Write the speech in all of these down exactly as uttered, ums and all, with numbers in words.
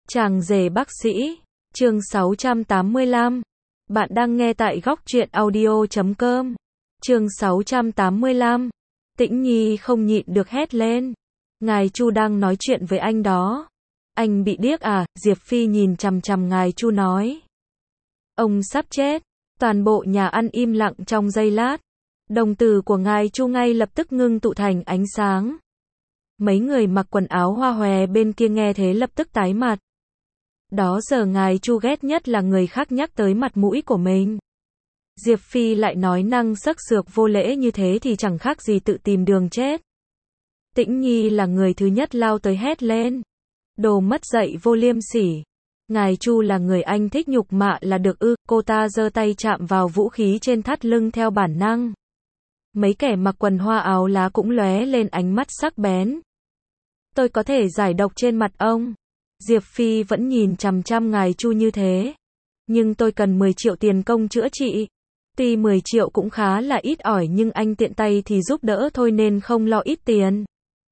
Chàng rể bác sĩ, chương sáu trăm tám mươi lăm. Bạn đang nghe tại góc truyện audio chấm com. Chương sáu trăm tám mươi lăm. Tĩnh Nhi không nhịn được hét lên. Ngài Chu đang nói chuyện với anh đó. Anh bị điếc à? Diệp Phi nhìn chằm chằm ngài Chu nói. Ông sắp chết. Toàn bộ nhà ăn im lặng trong giây lát. Đồng tử của ngài Chu ngay lập tức ngưng tụ thành ánh sáng. Mấy người mặc quần áo hoa hòe bên kia nghe thế lập tức tái mặt. Đó giờ ngài Chu ghét nhất là người khác nhắc tới mặt mũi của mình. Diệp Phi lại nói năng sắc sược vô lễ như thế thì chẳng khác gì tự tìm đường chết. Tĩnh Nhi là người thứ nhất lao tới hét lên. Đồ mất dạy vô liêm sỉ. Ngài Chu là người anh thích nhục mạ là được ư? Cô ta giơ tay chạm vào vũ khí trên thắt lưng theo bản năng. Mấy kẻ mặc quần hoa áo lá cũng lóe lên ánh mắt sắc bén. Tôi có thể giải độc trên mặt ông. Diệp Phi vẫn nhìn chằm chằm ngài Chu như thế. Nhưng tôi cần mười triệu tiền công chữa trị. Tuy mười triệu cũng khá là ít ỏi nhưng anh tiện tay thì giúp đỡ thôi nên không lo ít tiền.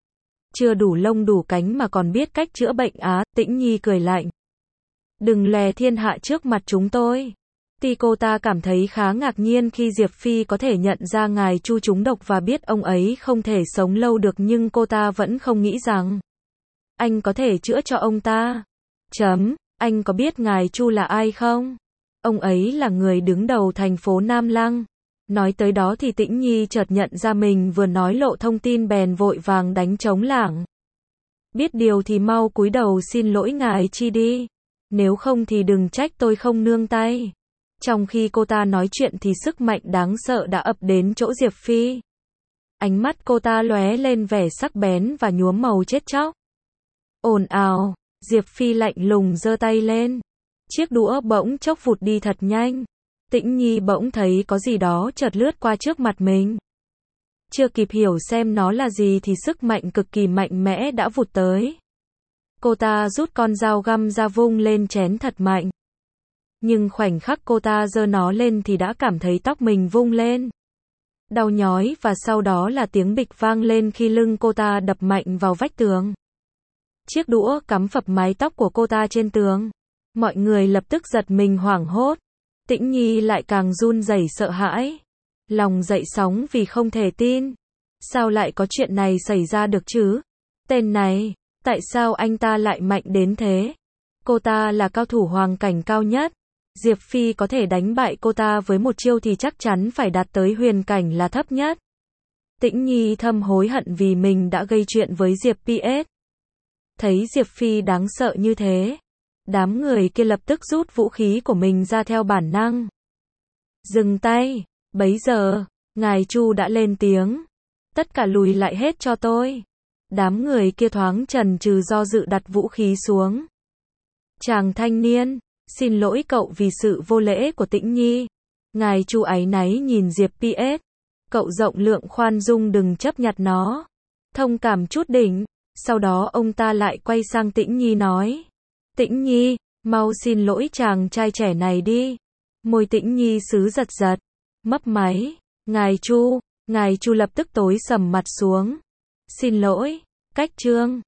Chưa đủ lông đủ cánh mà còn biết cách chữa bệnh á? Tĩnh Nhi cười lạnh. Đừng lè thiên hạ trước mặt chúng tôi. Tuy cô ta cảm thấy khá ngạc nhiên khi Diệp Phi có thể nhận ra ngài Chu trúng độc và biết ông ấy không thể sống lâu được, nhưng cô ta vẫn không nghĩ rằng anh có thể chữa cho ông ta. Chấm, anh có biết ngài Chu là ai không? Ông ấy là người đứng đầu thành phố Nam Lăng. Nói tới đó thì Tĩnh Nhi chợt nhận ra mình vừa nói lộ thông tin bèn vội vàng đánh trống lảng. Biết điều thì mau cúi đầu xin lỗi ngài Chi đi. Nếu không thì đừng trách tôi không nương tay. Trong khi cô ta nói chuyện thì sức mạnh đáng sợ đã ập đến chỗ Diệp Phi. Ánh mắt cô ta lóe lên vẻ sắc bén và nhuốm màu chết chóc. Ồn ào, Diệp Phi lạnh lùng giơ tay lên. Chiếc đũa bỗng chốc vụt đi thật nhanh. Tĩnh Nhi bỗng thấy có gì đó chợt lướt qua trước mặt mình. Chưa kịp hiểu xem nó là gì thì sức mạnh cực kỳ mạnh mẽ đã vụt tới. Cô ta rút con dao găm ra vung lên chém thật mạnh. Nhưng khoảnh khắc cô ta giơ nó lên thì đã cảm thấy tóc mình vung lên. Đau nhói và sau đó là tiếng bịch vang lên khi lưng cô ta đập mạnh vào vách tường. Chiếc đũa cắm phập mái tóc của cô ta trên tường. Mọi người lập tức giật mình hoảng hốt. Tĩnh Nhi lại càng run rẩy sợ hãi. Lòng dậy sóng vì không thể tin. Sao lại có chuyện này xảy ra được chứ? Tên này, tại sao anh ta lại mạnh đến thế? Cô ta là cao thủ hoàng cảnh cao nhất. Diệp Phi có thể đánh bại cô ta với một chiêu thì chắc chắn phải đạt tới huyền cảnh là thấp nhất. Tĩnh Nhi thầm hối hận vì mình đã gây chuyện với Diệp pê ét. Thấy Diệp Phi đáng sợ như thế, đám người kia lập tức rút vũ khí của mình ra theo bản năng. Dừng tay, bấy giờ, ngài Chu đã lên tiếng. Tất cả lùi lại hết cho tôi. Đám người kia thoáng chần chừ do dự đặt vũ khí xuống. Chàng thanh niên, xin lỗi cậu vì sự vô lễ của Tĩnh Nhi. Ngài Chu áy náy nhìn Diệp pê ét. Cậu rộng lượng khoan dung đừng chấp nhặt nó. Thông cảm chút đỉnh. Sau đó ông ta lại quay sang Tĩnh Nhi nói. Tĩnh Nhi, mau xin lỗi chàng trai trẻ này đi. Môi Tĩnh Nhi sứ giật giật. Mấp máy. Ngài Chu, ngài Chu lập tức tối sầm mặt xuống. Xin lỗi, cách trương.